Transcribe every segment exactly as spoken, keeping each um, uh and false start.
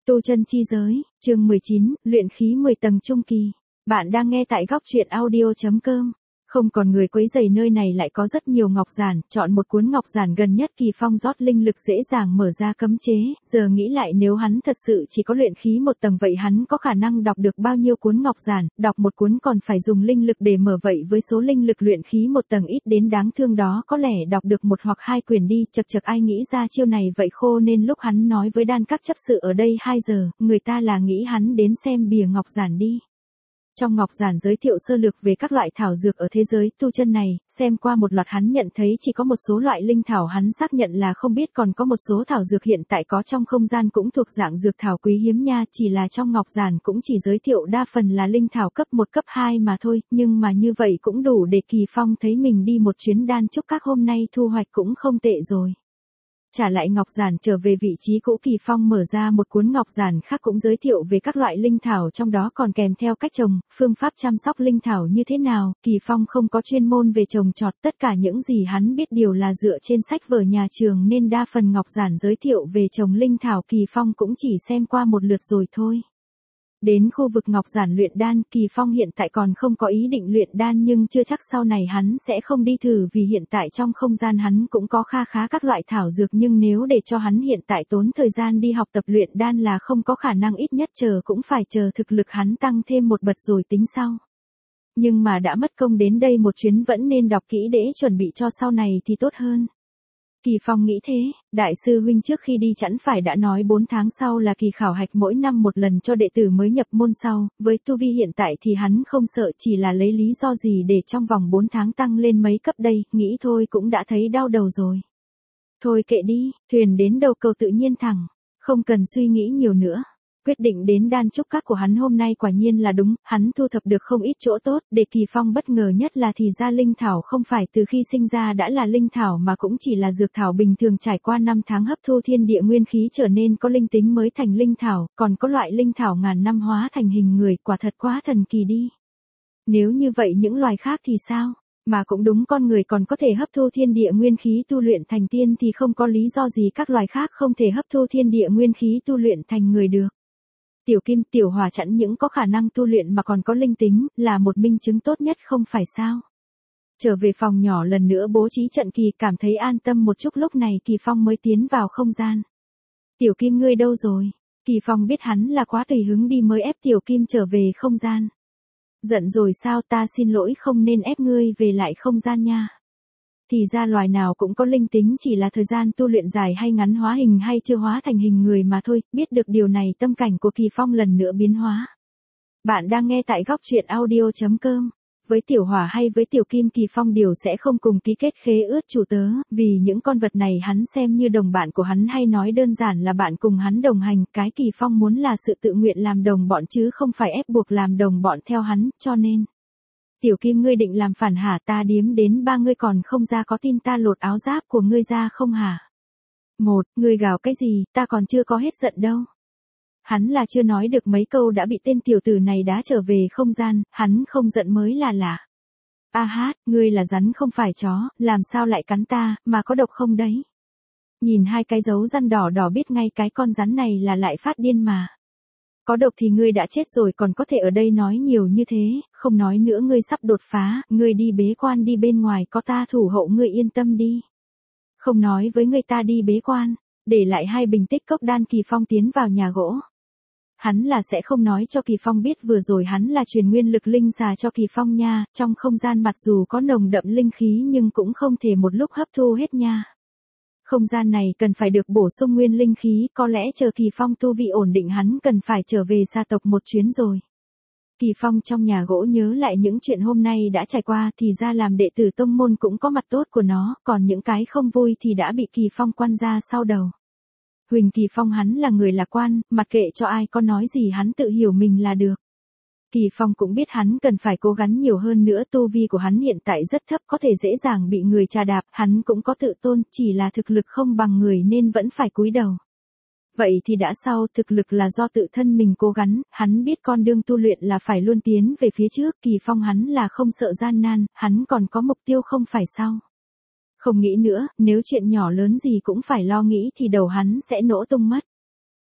Tu chân chi giới, chương mười chín, luyện khí mười tầng trung kỳ. Bạn đang nghe tại góc truyện audio chấm com. Không còn người quấy rầy, nơi này lại có rất nhiều ngọc giản, chọn một cuốn ngọc giản gần nhất Kỳ Phong rót linh lực dễ dàng mở ra cấm chế, giờ nghĩ lại nếu hắn thật sự chỉ có luyện khí một tầng vậy hắn có khả năng đọc được bao nhiêu cuốn ngọc giản, đọc một cuốn còn phải dùng linh lực để mở, vậy với số linh lực luyện khí một tầng ít đến đáng thương đó có lẽ đọc được một hoặc hai quyển đi, chật chật ai nghĩ ra chiêu này vậy khô, nên lúc hắn nói với đan các chấp sự ở đây hai giờ, người ta là nghĩ hắn đến xem bìa ngọc giản đi. Trong ngọc giản giới thiệu sơ lược về các loại thảo dược ở thế giới tu chân này, xem qua một loạt hắn nhận thấy chỉ có một số loại linh thảo hắn xác nhận là không biết, còn có một số thảo dược hiện tại có trong không gian cũng thuộc dạng dược thảo quý hiếm nha, chỉ là trong ngọc giản cũng chỉ giới thiệu đa phần là linh thảo cấp một cấp hai mà thôi, nhưng mà như vậy cũng đủ để Kỳ Phong thấy mình đi một chuyến đan chúc các hôm nay thu hoạch cũng không tệ rồi. Trả lại ngọc giản trở về vị trí cũ, Kỳ Phong mở ra một cuốn ngọc giản khác cũng giới thiệu về các loại linh thảo, trong đó còn kèm theo cách trồng, phương pháp chăm sóc linh thảo như thế nào. Kỳ Phong không có chuyên môn về trồng trọt, tất cả những gì hắn biết đều là dựa trên sách vở nhà trường, nên đa phần ngọc giản giới thiệu về trồng linh thảo Kỳ Phong cũng chỉ xem qua một lượt rồi thôi. Đến khu vực ngọc giản luyện đan, Kỳ Phong hiện tại còn không có ý định luyện đan, nhưng chưa chắc sau này hắn sẽ không đi thử, vì hiện tại trong không gian hắn cũng có kha khá các loại thảo dược, nhưng nếu để cho hắn hiện tại tốn thời gian đi học tập luyện đan là không có khả năng, ít nhất chờ cũng phải chờ thực lực hắn tăng thêm một bậc rồi tính sau. Nhưng mà đã mất công đến đây một chuyến, vẫn nên đọc kỹ để chuẩn bị cho sau này thì tốt hơn. Kỳ Phong nghĩ thế, đại sư huynh trước khi đi chẳng phải đã nói bốn tháng sau là kỳ khảo hạch mỗi năm một lần cho đệ tử mới nhập môn sau, với tu vi hiện tại thì hắn không sợ, chỉ là lấy lý do gì để trong vòng bốn tháng tăng lên mấy cấp đây, nghĩ thôi cũng đã thấy đau đầu rồi. Thôi kệ đi, thuyền đến đầu cầu tự nhiên thẳng, không cần suy nghĩ nhiều nữa. Quyết định đến đan trúc các của hắn hôm nay quả nhiên là đúng, hắn thu thập được không ít chỗ tốt, để Kỳ Phong bất ngờ nhất là thì ra linh thảo không phải từ khi sinh ra đã là linh thảo mà cũng chỉ là dược thảo bình thường trải qua năm tháng hấp thu thiên địa nguyên khí trở nên có linh tính mới thành linh thảo, còn có loại linh thảo ngàn năm hóa thành hình người, quả thật quá thần kỳ đi. Nếu như vậy những loài khác thì sao? Mà cũng đúng, con người còn có thể hấp thu thiên địa nguyên khí tu luyện thành tiên thì không có lý do gì các loài khác không thể hấp thu thiên địa nguyên khí tu luyện thành người được. Tiểu Kim, Tiểu Hỏa chẳng những có khả năng tu luyện mà còn có linh tính, là một minh chứng tốt nhất không phải sao? Trở về phòng nhỏ lần nữa bố trí trận kỳ, cảm thấy an tâm một chút, lúc này Kỳ Phong mới tiến vào không gian. Tiểu Kim ngươi đâu rồi? Kỳ Phong biết hắn là quá tùy hứng đi mới ép Tiểu Kim trở về không gian. Giận rồi sao? Ta xin lỗi, không nên ép ngươi về lại không gian nha. Thì ra loài nào cũng có linh tính, chỉ là thời gian tu luyện dài hay ngắn, hóa hình hay chưa hóa thành hình người mà thôi. Biết được điều này, tâm cảnh của Kỳ Phong lần nữa biến hóa. Bạn đang nghe tại góc truyện audio chấm com. Với Tiểu Hỏa hay với Tiểu Kim, Kỳ Phong đều sẽ không cùng ký kết khế ước chủ tớ, vì những con vật này hắn xem như đồng bạn của hắn, hay nói đơn giản là bạn cùng hắn đồng hành. Cái Kỳ Phong muốn là sự tự nguyện làm đồng bọn chứ không phải ép buộc làm đồng bọn theo hắn, cho nên. Tiểu Kim ngươi định làm phản hả? Ta điếm đến ba ngươi còn không ra, có tin ta lột áo giáp của ngươi ra không hả? Một, ngươi gào cái gì, ta còn chưa có hết giận đâu. Hắn là chưa nói được mấy câu đã bị tên tiểu tử này đá trở về không gian, hắn không giận mới là lạ. A hát, ngươi là rắn không phải chó, làm sao lại cắn ta, mà có độc không đấy? Nhìn hai cái dấu răn đỏ đỏ biết ngay cái con rắn này là lại phát điên mà. Có độc thì ngươi đã chết rồi, còn có thể ở đây nói nhiều như thế, không nói nữa, ngươi sắp đột phá, ngươi đi bế quan đi, bên ngoài có ta thủ hộ, ngươi yên tâm đi. Không nói với người ta đi bế quan, để lại hai bình tích cốc đan. Kỳ Phong tiến vào nhà gỗ. Hắn là sẽ không nói cho Kỳ Phong biết vừa rồi hắn là truyền nguyên lực linh xà cho Kỳ Phong nha, trong không gian mặc dù có nồng đậm linh khí nhưng cũng không thể một lúc hấp thu hết nha. Không gian này cần phải được bổ sung nguyên linh khí, có lẽ chờ Kỳ Phong tu vị ổn định hắn cần phải trở về gia tộc một chuyến rồi. Kỳ Phong trong nhà gỗ nhớ lại những chuyện hôm nay đã trải qua, thì ra làm đệ tử tông môn cũng có mặt tốt của nó, còn những cái không vui thì đã bị Kỳ Phong quăng ra sau đầu. Huỳnh Kỳ Phong hắn là người lạc quan, mặc kệ cho ai có nói gì hắn tự hiểu mình là được. Kỳ Phong cũng biết hắn cần phải cố gắng nhiều hơn nữa, tu vi của hắn hiện tại rất thấp, có thể dễ dàng bị người trà đạp, hắn cũng có tự tôn, chỉ là thực lực không bằng người nên vẫn phải cúi đầu. Vậy thì đã sao, thực lực là do tự thân mình cố gắng, hắn biết con đường tu luyện là phải luôn tiến về phía trước, Kỳ Phong hắn là không sợ gian nan, hắn còn có mục tiêu không phải sao? Không nghĩ nữa, nếu chuyện nhỏ lớn gì cũng phải lo nghĩ thì đầu hắn sẽ nổ tung mất.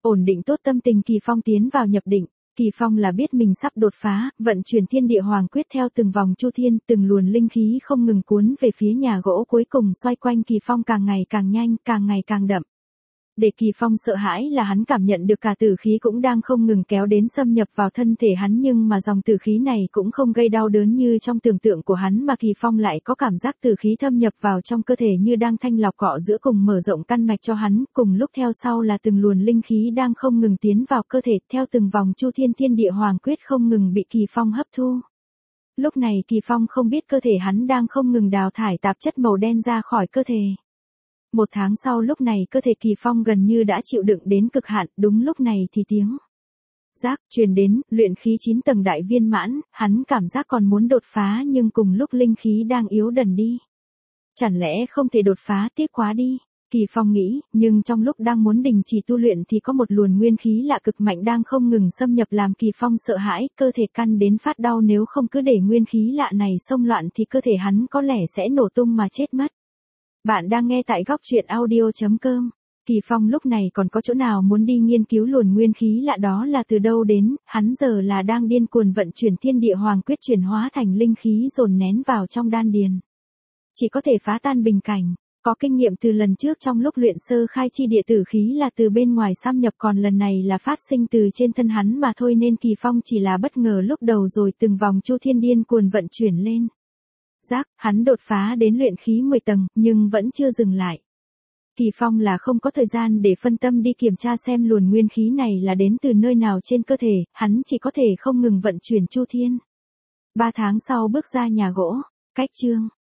Ổn định tốt tâm tình Kỳ Phong tiến vào nhập định. Kỳ Phong là biết mình sắp đột phá, vận chuyển thiên địa hoàng quyết theo từng vòng chu thiên, từng luồn linh khí không ngừng cuốn về phía nhà gỗ cuối cùng xoay quanh Kỳ Phong càng ngày càng nhanh, càng ngày càng đậm. Để Kỳ Phong sợ hãi là hắn cảm nhận được cả tử khí cũng đang không ngừng kéo đến xâm nhập vào thân thể hắn, nhưng mà dòng tử khí này cũng không gây đau đớn như trong tưởng tượng của hắn, mà Kỳ Phong lại có cảm giác tử khí thâm nhập vào trong cơ thể như đang thanh lọc cọ giữa cùng mở rộng căn mạch cho hắn, cùng lúc theo sau là từng luồn linh khí đang không ngừng tiến vào cơ thể, theo từng vòng chu thiên thiên địa hoàng quyết không ngừng bị Kỳ Phong hấp thu. Lúc này Kỳ Phong không biết cơ thể hắn đang không ngừng đào thải tạp chất màu đen ra khỏi cơ thể. Một tháng sau lúc này cơ thể Kỳ Phong gần như đã chịu đựng đến cực hạn, đúng lúc này thì tiếng giác truyền đến, luyện khí chín tầng đại viên mãn, hắn cảm giác còn muốn đột phá nhưng cùng lúc linh khí đang yếu dần đi. Chẳng lẽ không thể đột phá, tiếc quá đi. Kỳ Phong nghĩ, nhưng trong lúc đang muốn đình chỉ tu luyện thì có một luồn nguyên khí lạ cực mạnh đang không ngừng xâm nhập làm Kỳ Phong sợ hãi, cơ thể căn đến phát đau, nếu không cứ để nguyên khí lạ này xông loạn thì cơ thể hắn có lẽ sẽ nổ tung mà chết mất. Bạn đang nghe tại góc truyện audio chấm com. Kỳ Phong lúc này còn có chỗ nào muốn đi nghiên cứu luồn nguyên khí lạ đó là từ đâu đến, hắn giờ là đang điên cuồng vận chuyển thiên địa hoàng quyết chuyển hóa thành linh khí dồn nén vào trong đan điền. Chỉ có thể phá tan bình cảnh, có kinh nghiệm từ lần trước trong lúc luyện sơ khai chi địa tử khí là từ bên ngoài xâm nhập, còn lần này là phát sinh từ trên thân hắn mà thôi, nên Kỳ Phong chỉ là bất ngờ lúc đầu rồi từng vòng chu thiên điên cuồng vận chuyển lên. Giác, hắn đột phá đến luyện khí mười tầng, nhưng vẫn chưa dừng lại. Kỳ Phong là không có thời gian để phân tâm đi kiểm tra xem luồn nguyên khí này là đến từ nơi nào trên cơ thể, hắn chỉ có thể không ngừng vận chuyển chu thiên. Ba tháng sau bước ra nhà gỗ, cách chương.